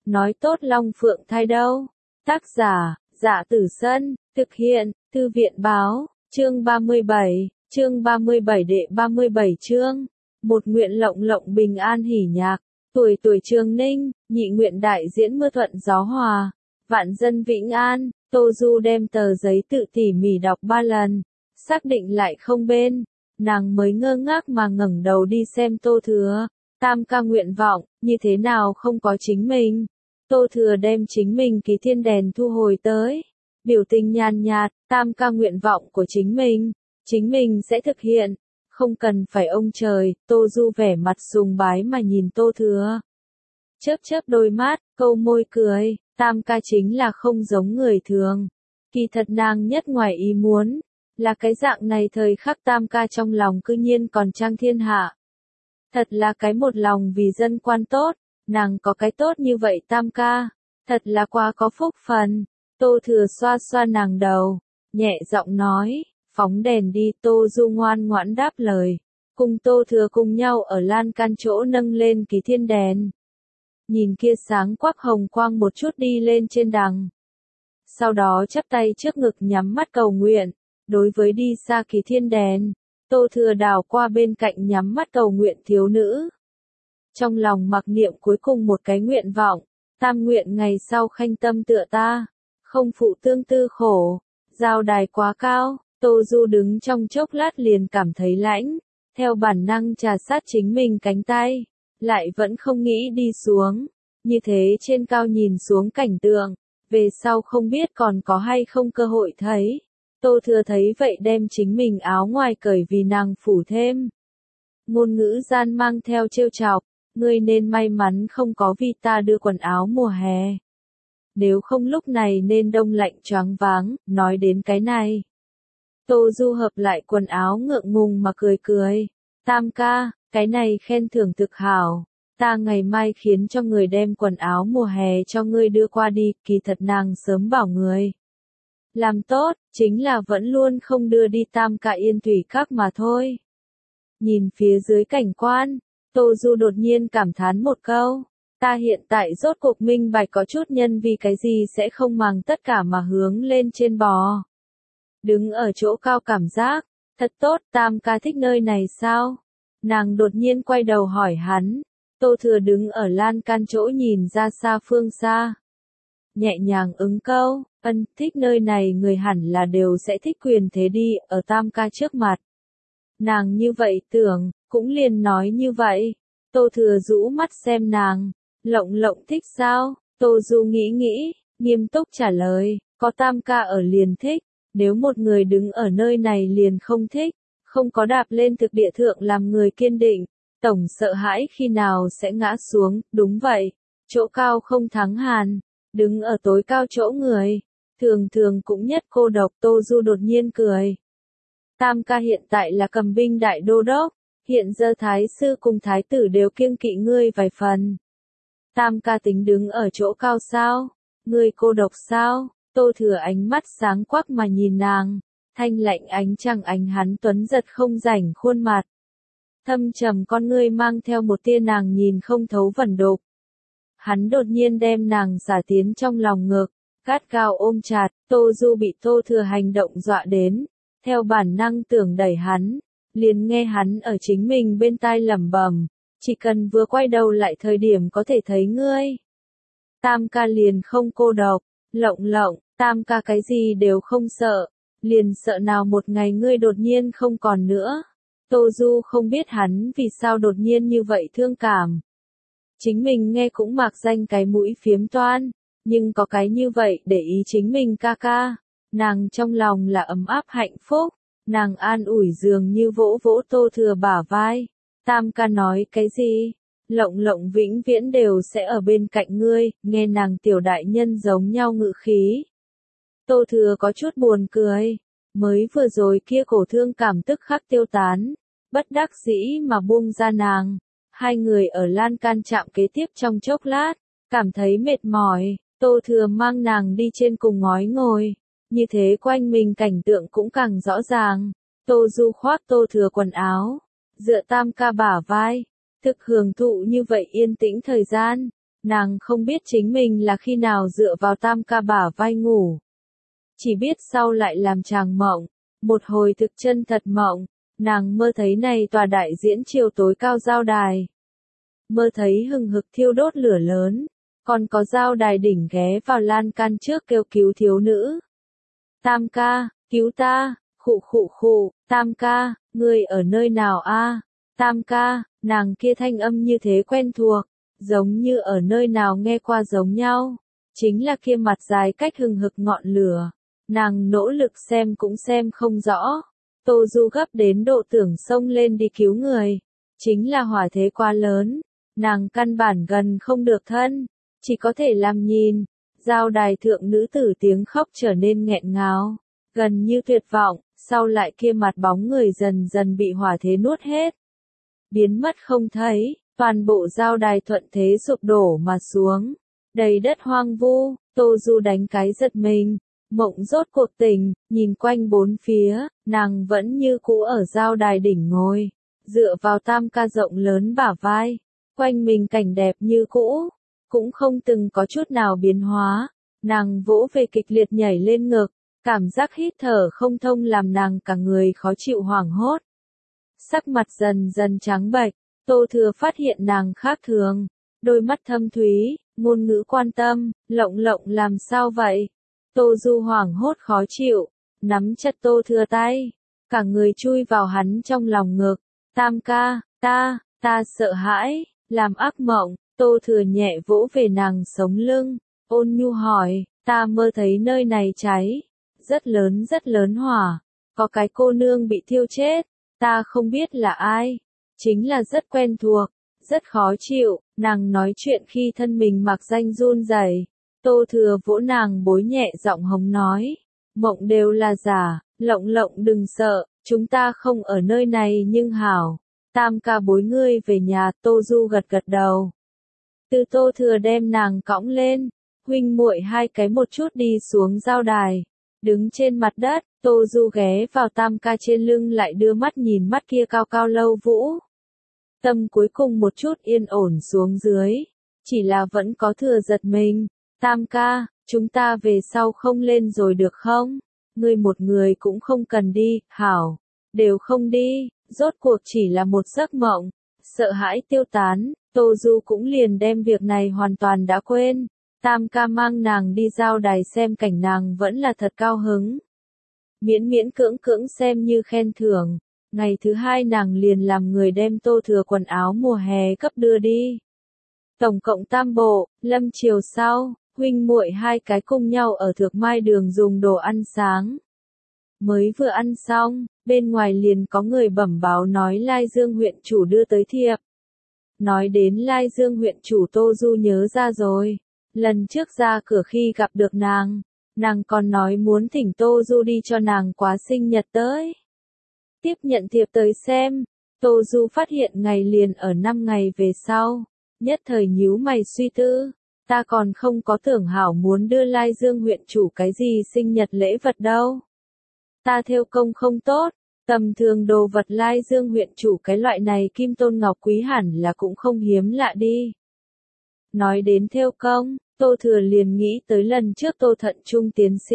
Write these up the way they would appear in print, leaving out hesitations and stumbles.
nói tốt Long Phượng thai đâu. Tác giả, Dạ Tử Sân, thực hiện, Thư viện Báo, chương 37 đệ 37 chương. Một nguyện lộng lộng bình an hỉ nhạc, tuổi tuổi Trường Ninh, nhị nguyện đại diễn mưa thuận gió hòa, vạn dân vĩnh an. Tô Du đem tờ giấy tự tỉ mỉ đọc 3 lần, xác định lại không bên, nàng mới ngơ ngác mà ngẩng đầu đi xem Tô Thừa. Tam ca nguyện vọng, như thế nào không có chính mình. Tô Thừa đem chính mình ký thiên đèn thu hồi tới, biểu tình nhàn nhạt, tam ca nguyện vọng của chính mình sẽ thực hiện, không cần phải ông trời. Tô Du vẻ mặt sùng bái mà nhìn Tô Thừa, chớp chớp đôi mắt, câu môi cười, tam ca chính là không giống người thường. Kỳ thật nàng nhất ngoài ý muốn, là cái dạng này thời khắc tam ca trong lòng cư nhiên còn trang thiên hạ. Thật là cái một lòng vì dân quan tốt, nàng có cái tốt như vậy tam ca, thật là quá có phúc phần. Tô Thừa xoa xoa nàng đầu, nhẹ giọng nói, phóng đèn đi. Tô Du ngoan ngoãn đáp lời, cùng Tô Thừa cùng nhau ở lan can chỗ nâng lên ký thiên đèn. Nhìn kia sáng quắc hồng quang một chút đi lên trên đằng. Sau đó chắp tay trước ngực nhắm mắt cầu nguyện, đối với đi xa ký thiên đèn, Tô Thừa đảo qua bên cạnh nhắm mắt cầu nguyện thiếu nữ. Trong lòng mặc niệm cuối cùng một cái nguyện vọng, tam nguyện ngày sau khanh tâm tựa ta, không phụ tương tư khổ. Giao đài quá cao, Tô Du đứng trong chốc lát liền cảm thấy lãnh, theo bản năng trà sát chính mình cánh tay, lại vẫn không nghĩ đi xuống. Như thế trên cao nhìn xuống cảnh tượng, về sau không biết còn có hay không cơ hội thấy. Tô Thừa thấy vậy đem chính mình áo ngoài cởi vì nàng phủ thêm. Ngôn ngữ gian mang theo trêu chọc, ngươi nên may mắn không có vì ta đưa quần áo mùa hè. Nếu không lúc này nên đông lạnh choáng váng. Nói đến cái này, Tô Du hợp lại quần áo ngượng ngùng mà cười cười. Tam ca, cái này khen thưởng thực hảo. Ta ngày mai khiến cho người đem quần áo mùa hè cho ngươi đưa qua đi. Kỳ thật nàng sớm bảo người làm tốt, chính là vẫn luôn không đưa đi tam ca Yên Thủy Các mà thôi. Nhìn phía dưới cảnh quan, Tô Du đột nhiên cảm thán một câu. Ta hiện tại rốt cuộc minh bạch có chút nhân vì cái gì sẽ không màng tất cả mà hướng lên trên bò. Đứng ở chỗ cao cảm giác, thật tốt. Tam ca thích nơi này sao? Nàng đột nhiên quay đầu hỏi hắn. Tô Thừa đứng ở lan can chỗ nhìn ra xa phương xa, nhẹ nhàng ứng câu, thích nơi này người hẳn là đều sẽ thích quyền thế đi. Ở tam ca trước mặt, nàng như vậy tưởng, cũng liền nói như vậy. Tô Thừa rũ mắt xem nàng, lộng lộng thích sao? Tô Du nghĩ nghĩ, nghiêm túc trả lời, có tam ca ở liền thích, nếu một người đứng ở nơi này liền không thích, không có đạp lên thực địa thượng làm người kiên định, tổng sợ hãi khi nào sẽ ngã xuống. Đúng vậy, chỗ cao không thắng hàn, đứng ở tối cao chỗ người, thường thường cũng nhất cô độc. Tô Du đột nhiên cười. Tam ca hiện tại là cầm binh đại đô đốc, hiện giờ thái sư cùng thái tử đều kiêng kỵ ngươi vài phần. Tam ca tính đứng ở chỗ cao sao? Ngươi cô độc sao? Tô Thừa ánh mắt sáng quắc mà nhìn nàng, thanh lạnh ánh trăng ánh hắn tuấn giật không rảnh khuôn mặt. Thâm trầm con ngươi mang theo một tia nàng nhìn không thấu vẩn đục. Hắn đột nhiên đem nàng xả tiến trong lòng ngực, gắt gao ôm chặt. Tô Du bị Tô Thừa hành động dọa đến, theo bản năng tưởng đẩy hắn, liền nghe hắn ở chính mình bên tai lẩm bẩm, chỉ cần vừa quay đầu lại thời điểm có thể thấy ngươi. Tam ca liền không cô độc, lộng lộng, tam ca cái gì đều không sợ, liền sợ nào một ngày ngươi đột nhiên không còn nữa. Tô Du không biết hắn vì sao đột nhiên như vậy thương cảm. Chính mình nghe cũng mạc danh cái mũi phiếm toan, nhưng có cái như vậy để ý chính mình ca ca, nàng trong lòng là ấm áp hạnh phúc. Nàng an ủi dường như vỗ vỗ Tô Thừa bả vai. Tam ca nói cái gì? Lộng lộng vĩnh viễn đều sẽ ở bên cạnh ngươi. Nghe nàng tiểu đại nhân giống nhau ngữ khí, Tô Thừa có chút buồn cười. Mới vừa rồi kia cổ thương cảm tức khắc tiêu tán, bất đắc dĩ mà buông ra nàng. Hai người ở lan can chạm kế tiếp trong chốc lát, cảm thấy mệt mỏi. Tô Thừa mang nàng đi trên cùng ngói ngồi, như thế quanh mình cảnh tượng cũng càng rõ ràng. Tô Du khoác Tô Thừa quần áo, dựa tam ca bả vai, thực hưởng thụ như vậy yên tĩnh thời gian. Nàng không biết chính mình là khi nào dựa vào Tam ca bả vai ngủ. Chỉ biết sau lại làm chàng mộng, một hồi thực chân thật mộng, nàng mơ thấy này tòa đại diễn chiều tối cao giao đài. Mơ thấy hừng hực thiêu đốt lửa lớn, còn có giao đài đỉnh ghé vào lan can trước kêu cứu thiếu nữ. Tam ca, cứu ta, khụ khụ khụ, Tam ca, ngươi ở nơi nào a? Tam ca, nàng kia thanh âm như thế quen thuộc, giống như ở nơi nào nghe qua giống nhau, chính là kia mặt dài cách hừng hực ngọn lửa. Nàng nỗ lực xem cũng xem không rõ. Tô Du gấp đến độ tưởng xông lên đi cứu người. Chính là hỏa thế quá lớn. Nàng căn bản gần không được thân. Chỉ có thể làm nhìn. Giao đài thượng nữ tử tiếng khóc trở nên nghẹn ngào. Gần như tuyệt vọng. Sau lại kia mặt bóng người dần dần bị hỏa thế nuốt hết. Biến mất không thấy. Toàn bộ giao đài thuận thế sụp đổ mà xuống. Đầy đất hoang vu. Tô Du đánh cái giật mình. Mộng rốt cuộc tỉnh, nhìn quanh bốn phía, nàng vẫn như cũ ở giao đài đỉnh ngồi, dựa vào Tam ca rộng lớn bả vai, quanh mình cảnh đẹp như cũ, cũng không từng có chút nào biến hóa, nàng vỗ về kịch liệt nhảy lên ngực, cảm giác hít thở không thông làm nàng cả người khó chịu hoảng hốt. Sắc mặt dần dần trắng bệch, Tô Thừa phát hiện nàng khác thường, đôi mắt thâm thúy, ngôn ngữ quan tâm, lộng lộng làm sao vậy? Tô Du hoảng hốt khó chịu, nắm chặt Tô Thừa tay, cả người chui vào hắn trong lòng ngực. Tam ca, ta sợ hãi, làm ác mộng. Tô Thừa nhẹ vỗ về nàng sống lưng, ôn nhu hỏi, ta mơ thấy nơi này cháy, rất lớn hỏa, có cái cô nương bị thiêu chết, ta không biết là ai, chính là rất quen thuộc, rất khó chịu. Nàng nói chuyện khi thân mình mặc danh run rẩy. Tô Thừa vỗ nàng bối nhẹ giọng hống nói, mộng đều là giả, lộng lộng đừng sợ, chúng ta không ở nơi này nhưng hảo. Tam ca bối ngươi về nhà. Tô Du gật gật đầu. Từ Tô Thừa đem nàng cõng lên, huynh muội hai cái một chút đi xuống giao đài, đứng trên mặt đất. Tô Du ghé vào Tam ca trên lưng lại đưa mắt nhìn mắt kia cao cao lâu vũ. Tâm cuối cùng một chút yên ổn xuống dưới, chỉ là vẫn có thừa giật mình. Tam ca, chúng ta về sau không lên rồi được không? Ngươi một người cũng không cần đi, hảo, đều không đi, rốt cuộc chỉ là một giấc mộng. Sợ hãi tiêu tán, Tô Du cũng liền đem việc này hoàn toàn đã quên. Tam ca mang nàng đi giao đài xem cảnh nàng vẫn là thật cao hứng. Miễn miễn cưỡng cưỡng xem như khen thưởng. Ngày thứ hai nàng liền làm người đem Tô Thừa quần áo mùa hè cấp đưa đi. Tổng cộng tam bộ, lâm chiều sau, huynh muội hai cái cùng nhau ở Thược Mai Đường dùng đồ ăn sáng. Mới vừa ăn xong, bên ngoài liền có người bẩm báo nói Lai Dương huyện chủ đưa tới thiệp. Nói đến Lai Dương huyện chủ Tô Du nhớ ra rồi. Lần trước ra cửa khi gặp được nàng còn nói muốn thỉnh Tô Du đi cho nàng quá sinh nhật tới. Tiếp nhận thiệp tới xem, Tô Du phát hiện ngày liền ở 5 ngày về sau, nhất thời nhíu mày suy tư, ta còn không có tưởng hảo muốn đưa Lai Dương huyện chủ cái gì sinh nhật lễ vật đâu. Ta thêu công không tốt, tầm thường đồ vật Lai Dương huyện chủ cái loại này kim tôn ngọc quý hẳn là cũng không hiếm lạ đi. Nói đến thêu công, Tô Thừa liền nghĩ tới lần trước Tô Thận Trung tiến sĩ.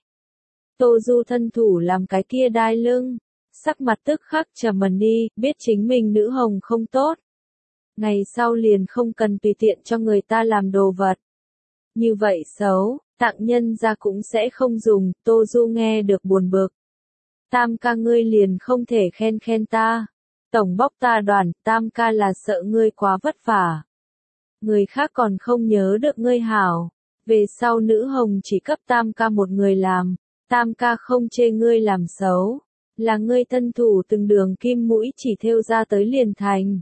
Tô Du thân thủ làm cái kia đai lưng, sắc mặt tức khắc trầm đi, biết chính mình nữ hồng không tốt. Ngày sau liền không cần tùy tiện cho người ta làm đồ vật. Như vậy xấu, tặng nhân ra cũng sẽ không dùng. Tô Du nghe được buồn bực. Tam ca ngươi liền không thể khen ta. Tổng bóc ta đoàn, Tam ca là sợ ngươi quá vất vả. Người khác còn không nhớ được ngươi hảo. Về sau nữ hồng chỉ cấp Tam ca một người làm. Tam ca không chê ngươi làm xấu. Là ngươi thân thủ từng đường kim mũi chỉ thêu ra tới liền thành.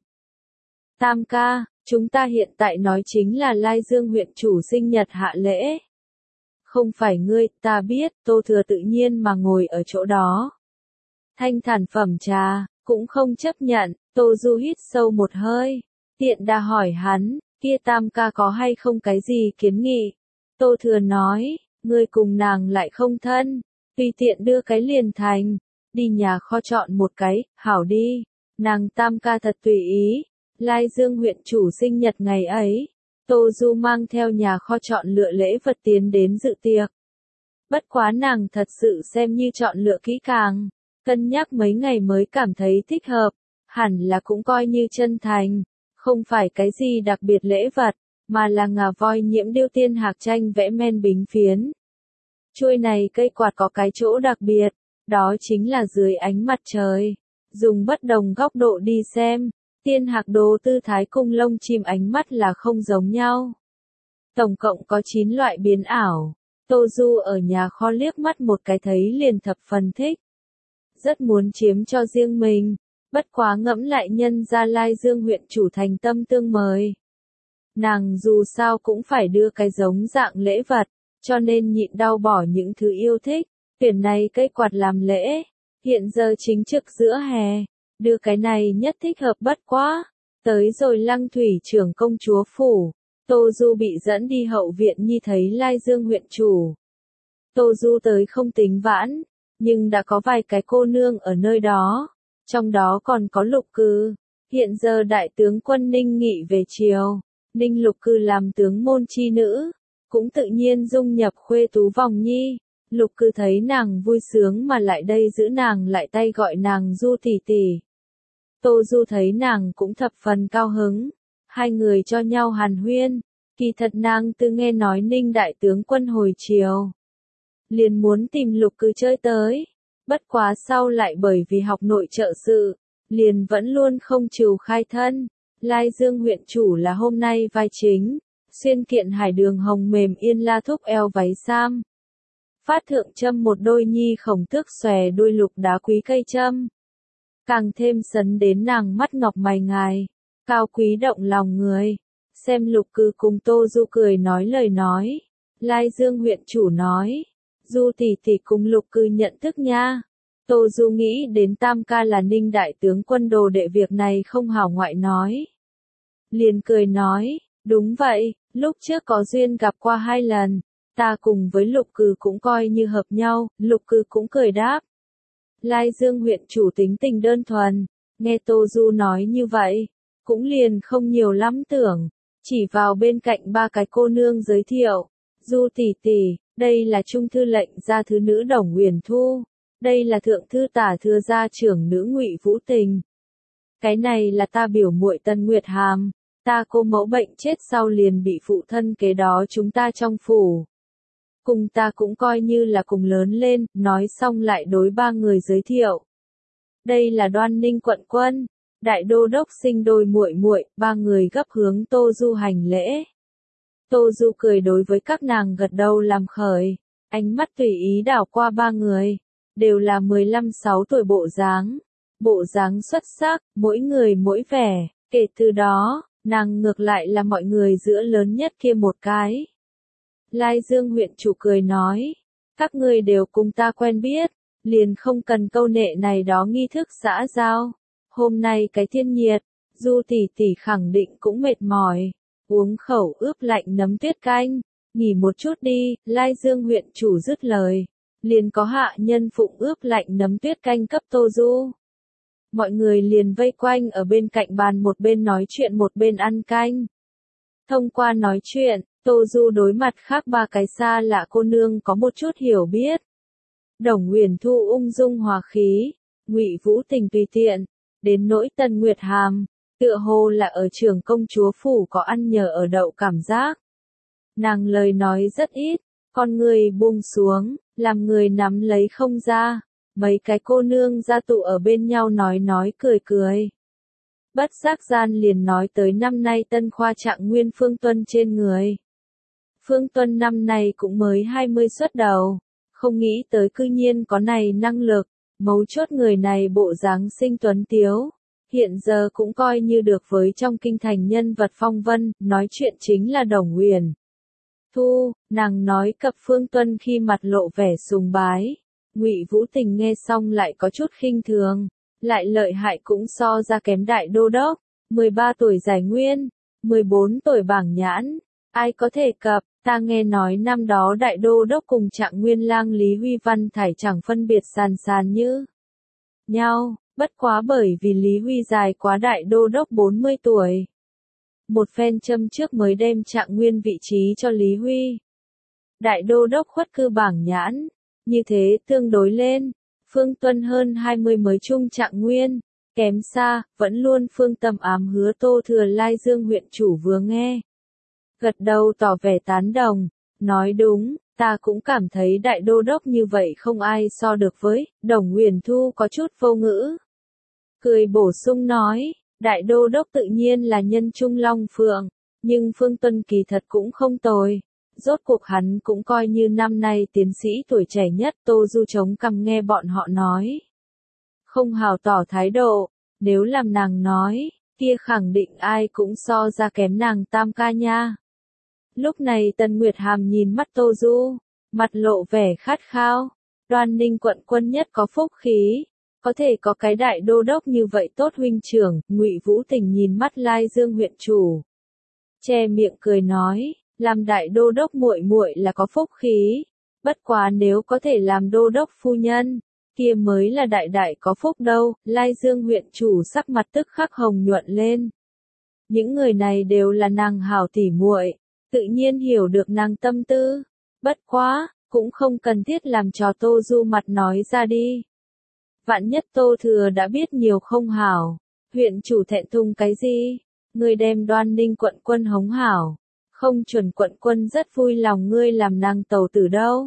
Tam ca, chúng ta hiện tại nói chính là Lai Dương huyện chủ sinh nhật hạ lễ. Không phải ngươi, ta biết. Tô Thừa tự nhiên mà ngồi ở chỗ đó. Thanh thản phẩm trà, cũng không chấp nhận. Tô Du hít sâu một hơi, tiện đà hỏi hắn, kia Tam ca có hay không cái gì kiến nghị. Tô Thừa nói, ngươi cùng nàng lại không thân, tùy tiện đưa cái liền thành. Đi nhà kho chọn một cái, hảo đi. Nàng Tam ca thật tùy ý. Lai Dương huyện chủ sinh nhật ngày ấy, Tô Du mang theo nhà kho chọn lựa lễ vật tiến đến dự tiệc. Bất quá nàng thật sự xem như chọn lựa kỹ càng, cân nhắc mấy ngày mới cảm thấy thích hợp, hẳn là cũng coi như chân thành, không phải cái gì đặc biệt lễ vật, mà là ngà voi nhiễm điêu tiên hạc tranh vẽ men bính phiến. Chuôi này cây quạt có cái chỗ đặc biệt, đó chính là dưới ánh mặt trời, dùng bất đồng góc độ đi xem, tiên hạc đồ tư thái cung lông chim ánh mắt là không giống nhau. Tổng cộng có 9 loại biến ảo. Tô Du ở nhà kho liếc mắt một cái thấy liền thập phần thích. Rất muốn chiếm cho riêng mình, bất quá ngẫm lại nhân gia Lai Dương huyện chủ thành tâm tương mời. Nàng dù sao cũng phải đưa cái giống dạng lễ vật, cho nên nhịn đau bỏ những thứ yêu thích, tuyển này cây quạt làm lễ, hiện giờ chính trực giữa hè, đưa cái này nhất thích hợp bất quá. Tới rồi Lăng Thủy trưởng công chúa phủ, Tô Du bị dẫn đi hậu viện nhi thấy Lai Dương huyện chủ. Tô Du tới không tính vãn, nhưng đã có vài cái cô nương ở nơi đó, trong đó còn có Lục Cừ. Hiện giờ đại tướng quân Ninh Nghị về triều, Ninh Lục Cừ làm tướng môn chi nữ, cũng tự nhiên dung nhập khuê tú vòng nhi. Lục Cừ thấy nàng vui sướng mà lại đây giữ nàng lại tay gọi nàng Du tỷ tỷ. Tô Du thấy nàng cũng thập phần cao hứng, hai người cho nhau hàn huyên, kỳ thật nàng từ nghe nói Ninh đại tướng quân hồi triều, liền muốn tìm Lục Cừ chơi tới, bất quá sau lại bởi vì học nội trợ sự, liền vẫn luôn không chịu khai thân. Lai Dương huyện chủ là hôm nay vai chính, xuyên kiện hải đường hồng mềm yên la thúc eo váy sam. Phát thượng châm một đôi nhi khổng tước xòe đuôi lục đá quý cây châm. Càng thêm sấn đến nàng mắt ngọc mày ngài, cao quý động lòng người. Xem Lục Cừ cùng Tô Du cười nói lời nói. Lai Dương huyện chủ nói, Du tỷ tỷ cùng Lục Cừ nhận thức nha. Tô Du nghĩ đến tam ca là Ninh đại tướng quân đồ đệ việc này không hảo ngoại nói. Liền cười nói, đúng vậy, lúc trước có duyên gặp qua 2 lần, ta cùng với Lục Cừ cũng coi như hợp nhau. Lục Cừ cũng cười đáp. Lai Dương huyện chủ tính tình đơn thuần, nghe Tô Du nói như vậy, cũng liền không nhiều lắm tưởng, chỉ vào bên cạnh 3 cái cô nương giới thiệu. Du tỷ tỷ, đây là trung thư lệnh gia thứ nữ Đồng Uyển Thu, đây là thượng thư tả thừa gia trưởng nữ Ngụy Vũ Tình. Cái này là ta biểu muội Tân Nguyệt Hàm, ta cô mẫu bệnh chết sau liền bị phụ thân kế đó chúng ta trong phủ. Cùng ta cũng coi như là cùng lớn lên, nói xong lại đối 3 người giới thiệu. Đây là Đoan Ninh quận quân, đại đô đốc sinh đôi muội muội, 3 người gấp hướng Tô Du hành lễ. Tô Du cười đối với các nàng gật đầu làm khởi, ánh mắt tùy ý đảo qua 3 người, đều là 15-16 tuổi bộ dáng xuất sắc, mỗi người mỗi vẻ, kể từ đó, nàng ngược lại là mọi người giữa lớn nhất kia một cái. Lai Dương huyện chủ cười nói, các ngươi đều cùng ta quen biết, liền không cần câu nệ này đó nghi thức xã giao. Hôm nay cái thiên nhiệt, Du tỷ tỷ khẳng định cũng mệt mỏi, uống khẩu ướp lạnh nấm tuyết canh, nghỉ một chút đi. Lai Dương huyện chủ dứt lời, liền có hạ nhân phụng ướp lạnh nấm tuyết canh cấp Tô Du. Mọi người liền vây quanh ở bên cạnh bàn, một bên nói chuyện một bên ăn canh. Thông qua nói chuyện, Tô Du đối mặt khác 3 cái xa lạ cô nương có một chút hiểu biết. Đồng Uyển Thu ung dung hòa khí, Ngụy Vũ Tình tùy tiện, đến nỗi Tân Nguyệt Hàm, tựa hồ là ở trưởng công chúa phủ có ăn nhờ ở đậu cảm giác. Nàng lời nói rất ít, con người buông xuống, làm người nắm lấy không ra. Mấy cái cô nương gia tụ ở bên nhau nói cười cười. Bất giác gian liền nói tới năm nay tân khoa trạng nguyên Phương Tuân trên người. Phương Tuân năm nay cũng mới 20 xuất đầu, không nghĩ tới cư nhiên có này năng lực, mấu chốt người này bộ dáng xinh tuấn tiếu, hiện giờ cũng coi như được với trong kinh thành nhân vật phong vân. Nói chuyện chính là Đồng Uyển Thu, nàng nói cập Phương Tuân khi mặt lộ vẻ sùng bái. Ngụy Vũ Tình nghe xong lại có chút khinh thường, lại lợi hại cũng so ra kém đại đô đốc, 13 tuổi giải nguyên, 14 tuổi bảng nhãn, ai có thể cập. Ta nghe nói năm đó đại đô đốc cùng trạng nguyên lang Lý Huy Văn thải chẳng phân biệt sàn như nhau, bất quá bởi vì Lý Huy dài quá đại đô đốc 40 tuổi. một phen châm trước mới đem Trạng Nguyên vị trí cho Lý Huy. Đại đô đốc khuất cư bảng nhãn, như thế tương đối lên, Phương Tuân hơn 20 mới chung Trạng Nguyên, kém xa, vẫn luôn phương tâm ám hứa Tô Thừa Lai Dương huyện chủ vừa nghe. Gật đầu tỏ vẻ tán đồng, nói đúng, ta cũng cảm thấy đại đô đốc như vậy không ai so được với, Đồng Uyển Thu có chút vô ngữ. Cười bổ sung nói, đại đô đốc tự nhiên là nhân trung long phượng, nhưng Phương Tuân kỳ thật cũng không tồi. Rốt cuộc hắn cũng coi như năm nay tiến sĩ tuổi trẻ nhất. Tô Du chống cằm nghe bọn họ nói. Không hào tỏ thái độ, nếu làm nàng nói, kia khẳng định ai cũng so ra kém nàng tam ca nha. Lúc này Tần Nguyệt Hàm nhìn mắt Tô Du, mặt lộ vẻ khát khao. Đoan Ninh quận quân nhất có phúc khí, có thể có cái đại đô đốc như vậy tốt huynh trưởng. Ngụy Vũ Tình nhìn mắt Lai Dương huyện chủ, che miệng cười nói, làm đại đô đốc muội muội là có phúc khí, bất quá nếu có thể làm đô đốc phu nhân, kia mới là đại đại có phúc đâu. Lai Dương huyện chủ sắc mặt tức khắc hồng nhuận lên. Những người này đều là nàng hảo tỉ muội, tự nhiên hiểu được nàng tâm tư, bất quá, cũng không cần thiết làm trò Tô Du mặt nói ra đi. Vạn nhất Tô Thừa đã biết nhiều không hảo, huyện chủ thẹn thùng cái gì, ngươi đem Đoan Ninh quận quân hống hảo, không chuẩn quận quân rất vui lòng ngươi làm nàng tàu tử đâu.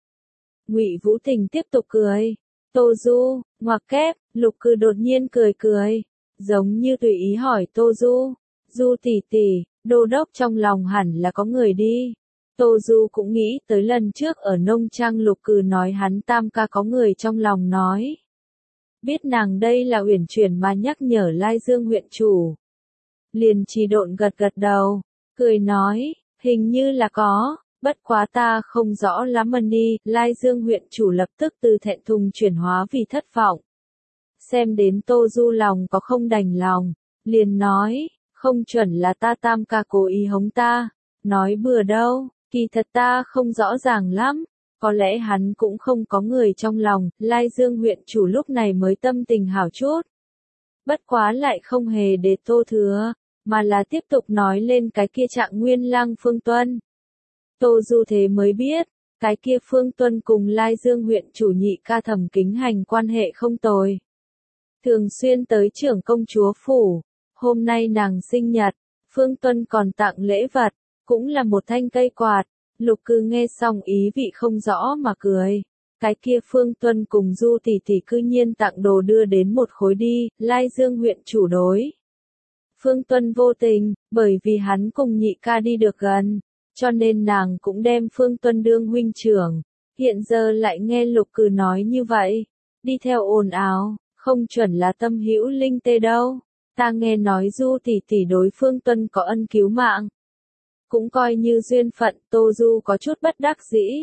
Ngụy Vũ Tình tiếp tục cười, Tô Du, ngoặc kép. Lục Cừ đột nhiên cười cười, giống như tùy ý hỏi Tô Du, Du tỷ tỷ, đô đốc trong lòng hẳn là có người đi. Tô Du cũng nghĩ tới lần trước ở nông trang Lục Cừ nói hắn tam ca có người trong lòng nói. Biết nàng đây là uyển chuyển mà nhắc nhở Lai Dương huyện chủ. Liền trì độn gật gật đầu, cười nói, hình như là có, bất quá ta không rõ lắm đi. Lai Dương huyện chủ lập tức từ thẹn thùng chuyển hóa vì thất vọng. Xem đến Tô Du lòng có không đành lòng, liền nói, không chuẩn là ta tam ca cố ý hống ta, nói bừa đâu, kỳ thật ta không rõ ràng lắm, có lẽ hắn cũng không có người trong lòng. Lai Dương huyện chủ lúc này mới tâm tình hảo chút. Bất quá lại không hề để Tô Thừa, mà là tiếp tục nói lên cái kia Trạng Nguyên lang Phương Tuân. Tô Du thế mới biết, cái kia Phương Tuân cùng Lai Dương huyện chủ nhị ca Thẩm Kính Hành quan hệ không tồi. Thường xuyên tới trưởng công chúa phủ, hôm nay nàng sinh nhật, Phương Tuân còn tặng lễ vật, cũng là một thanh cây quạt. Lục Cừ nghe xong ý vị không rõ mà cười. Cái kia Phương Tuân cùng Du tỷ tỷ cư nhiên tặng đồ đưa đến một khối đi. Lai Dương huyện chủ đối Phương Tuân vô tình, bởi vì hắn cùng nhị ca đi được gần, cho nên nàng cũng đem Phương Tuân đương huynh trưởng. Hiện giờ lại nghe Lục Cừ nói như vậy, đi theo ồn ào, không chuẩn là tâm hữu linh tê đâu. Ta nghe nói Du tỷ tỷ đối Phương Tuân có ân cứu mạng, cũng coi như duyên phận. Tô Du có chút bất đắc dĩ.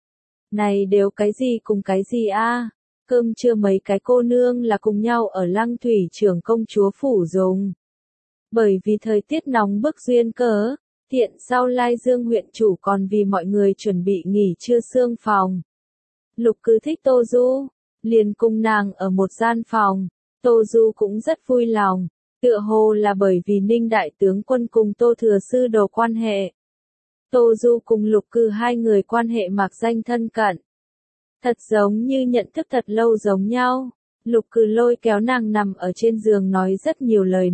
Này đều cái gì cùng cái gì a? Cơm trưa mấy cái cô nương là cùng nhau ở Lăng Thủy trưởng công chúa phủ dùng. Bởi vì thời tiết nóng bức duyên cớ, tiện sau Lai Dương huyện chủ còn vì mọi người chuẩn bị nghỉ trưa xương phòng. Lục Cừ thích Tô Du, liền cùng nàng ở một gian phòng. Tô Du cũng rất vui lòng, tựa hồ là bởi vì Ninh đại tướng quân cùng Tô Thừa sư đồ quan hệ. Tô Du cùng Lục Cừ hai người quan hệ mạc danh thân cận, thật giống như nhận thức thật lâu giống nhau. Lục Cừ lôi kéo nàng nằm ở trên giường nói rất nhiều lời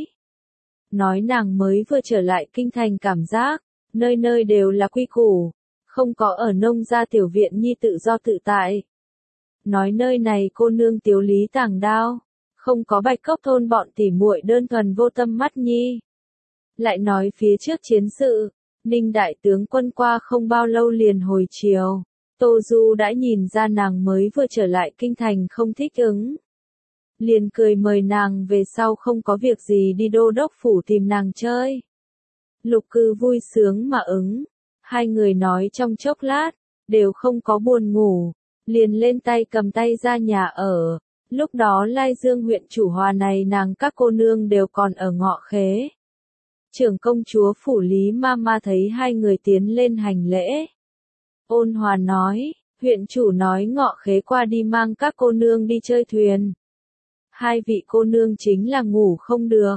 nói nàng mới vừa trở lại kinh thành cảm giác, nơi nơi đều là quy củ, không có ở nông gia tiểu viện nhi tự do tự tại. Nói nơi này cô nương tiếu lý tàng đao, không có Bạch Cốc thôn bọn tỉ muội đơn thuần vô tâm mắt nhi. Lại nói phía trước chiến sự, Ninh đại tướng quân qua không bao lâu liền hồi chiều, Tô Du đã nhìn ra nàng mới vừa trở lại kinh thành không thích ứng. Liền cười mời nàng về sau không có việc gì đi đô đốc phủ tìm nàng chơi. Lục Cừ vui sướng mà ứng, hai người nói trong chốc lát, đều không có buồn ngủ, liền lên tay cầm tay ra nhà ở. Lúc đó Lai Dương huyện chủ hòa này nàng các cô nương đều còn ở Ngọ Khế. Trưởng công chúa phủ Lý Mama thấy hai người tiến lên hành lễ. Ôn hòa nói, huyện chủ nói Ngọ Khế qua đi mang các cô nương đi chơi thuyền. Hai vị cô nương chính là ngủ không được,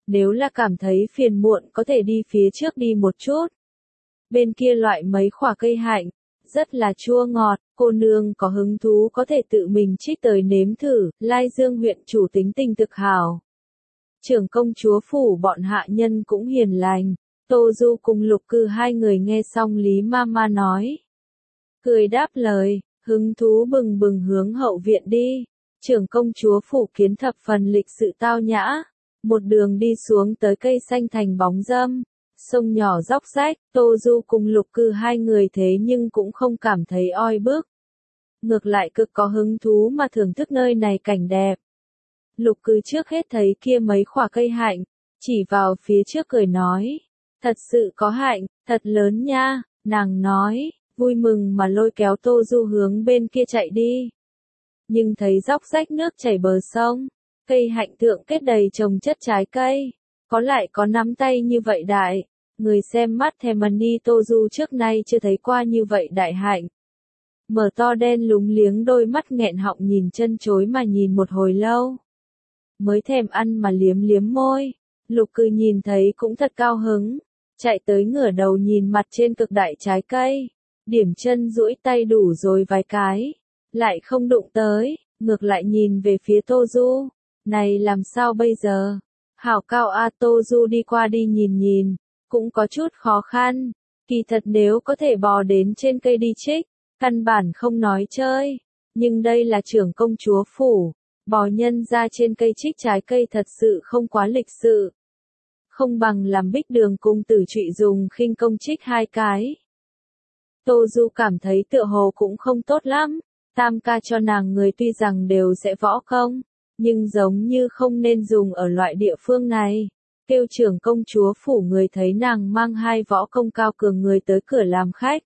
nếu là cảm thấy phiền muộn có thể đi phía trước đi một chút. Bên kia loại mấy quả cây hạnh, rất là chua ngọt, cô nương có hứng thú có thể tự mình trích tới nếm thử, Lai Dương huyện chủ tính tình thực hảo. Trưởng công chúa phủ bọn hạ nhân cũng hiền lành, Tô Du cùng Lục Cư hai người nghe xong Lý Mama nói. Cười đáp lời, hứng thú bừng bừng hướng hậu viện đi, trưởng công chúa phủ kiến thập phần lịch sự tao nhã, một đường đi xuống tới cây xanh thành bóng râm. Sông nhỏ róc rách, Tô Du cùng Lục Cư hai người thế nhưng cũng không cảm thấy oi bức. Ngược lại cực có hứng thú mà thưởng thức nơi này cảnh đẹp. Lục Cư trước hết thấy kia mấy quả cây hạnh, chỉ vào phía trước cười nói. Thật sự có hạnh, thật lớn nha, nàng nói, vui mừng mà lôi kéo Tô Du hướng bên kia chạy đi. Nhưng thấy róc rách nước chảy bờ sông, cây hạnh thượng kết đầy trồng chất trái cây, có lại có nắm tay như vậy đại. Người xem mắt thèm đi Tô Du trước nay chưa thấy qua như vậy đại hạnh. Mở to đen lúng liếng đôi mắt nghẹn họng nhìn chân chối mà nhìn một hồi lâu. Mới thèm ăn mà liếm liếm môi, Lục Cư nhìn thấy cũng thật cao hứng, chạy tới ngửa đầu nhìn mặt trên cực đại trái cây, điểm chân duỗi tay đủ rồi vài cái, lại không đụng tới, ngược lại nhìn về phía Tô Du, này làm sao bây giờ? Hảo cao a. Tô Du đi qua đi nhìn, cũng có chút khó khăn, kỳ thật nếu có thể bò đến trên cây đi trích, căn bản không nói chơi, nhưng đây là trưởng công chúa phủ, bò nhân ra trên cây trích trái cây thật sự không quá lịch sự. Không bằng làm Bích Đường cung tử trụy dùng khinh công trích hai cái. Tô Du cảm thấy tựa hồ cũng không tốt lắm, tam ca cho nàng người tuy rằng đều sẽ võ công, nhưng giống như không nên dùng ở loại địa phương này. Kêu trưởng công chúa phủ người thấy nàng mang hai võ công cao cường người tới cửa làm khách.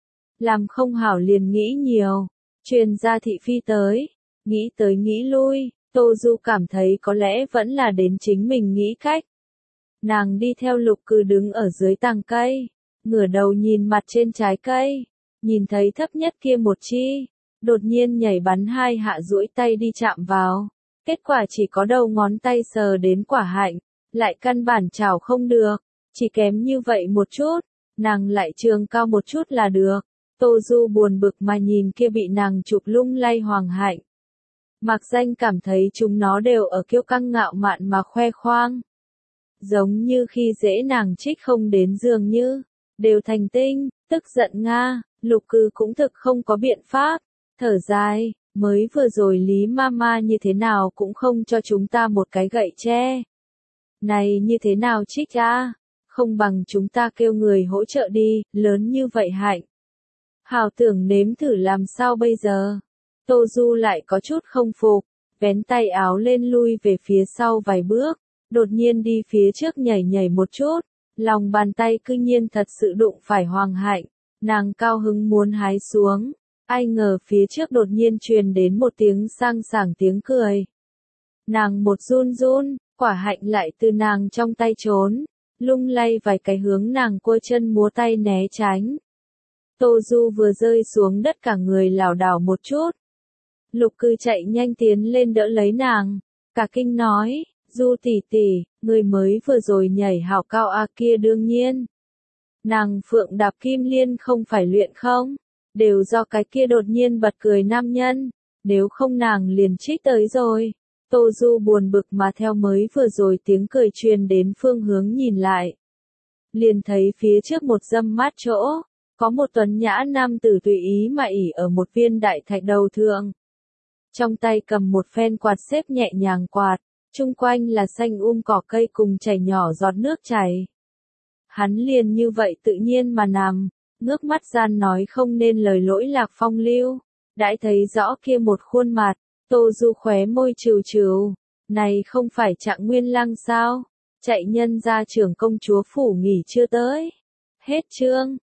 Làm không hảo liền nghĩ nhiều, truyền ra thị phi tới, nghĩ tới nghĩ lui, Tô Du cảm thấy có lẽ vẫn là đến chính mình nghĩ cách. Nàng đi theo Lục Cư đứng ở dưới tàng cây, ngửa đầu nhìn mặt trên trái cây, nhìn thấy thấp nhất kia một chi, đột nhiên nhảy bắn hai hạ duỗi tay đi chạm vào, kết quả chỉ có đầu ngón tay sờ đến quả hạnh, lại căn bản chảo không được, chỉ kém như vậy một chút, nàng lại trường cao một chút là được. Tô Du buồn bực mà nhìn kia bị nàng chụp lung lay hoàng hạnh. Mạc Danh cảm thấy chúng nó đều ở kiêu căng ngạo mạn mà khoe khoang. Giống như khi dễ nàng trích không đến dường như, đều thành tinh, tức giận Nga, Lục Cư cũng thực không có biện pháp, thở dài, mới vừa rồi Lý Mama như thế nào cũng không cho chúng ta một cái gậy tre. Này như thế nào trích a? Không bằng chúng ta kêu người hỗ trợ đi, lớn như vậy hạnh. Hào tưởng nếm thử làm sao bây giờ. Tô Du lại có chút không phục, vén tay áo lên lui về phía sau vài bước, đột nhiên đi phía trước nhảy một chút, lòng bàn tay cư nhiên thật sự đụng phải hoàng hạnh, nàng cao hứng muốn hái xuống, ai ngờ phía trước đột nhiên truyền đến một tiếng sang sảng tiếng cười. Nàng một run, quả hạnh lại từ nàng trong tay trốn, lung lay vài cái hướng nàng cua chân múa tay né tránh. Tô Du vừa rơi xuống đất cả người lảo đảo một chút. Lục Cư chạy nhanh tiến lên đỡ lấy nàng, cả kinh nói, Du tỷ tỷ, người mới vừa rồi nhảy hảo cao a kia đương nhiên. Nàng Phượng Đạp Kim Liên không phải luyện không, đều do cái kia đột nhiên bật cười nam nhân, nếu không nàng liền trích tới rồi. Tô Du buồn bực mà theo mới vừa rồi tiếng cười truyền đến phương hướng nhìn lại. Liền thấy phía trước một dâm mát chỗ, có một tuấn nhã nam tử tùy ý mà ỉ ở một viên đại thạch đầu thượng. Trong tay cầm một phen quạt xếp nhẹ nhàng quạt, chung quanh là xanh cỏ cây cùng chảy nhỏ giọt nước chảy. Hắn liền như vậy tự nhiên mà nằm, ngước mắt gian nói không nên lời lỗi lạc phong lưu, đãi thấy rõ kia một khuôn mặt, Tô Du khóe môi trừ, này không phải Trạng Nguyên Lăng sao, chạy nhân ra trưởng công chúa phủ nghỉ chưa tới. Hết chương.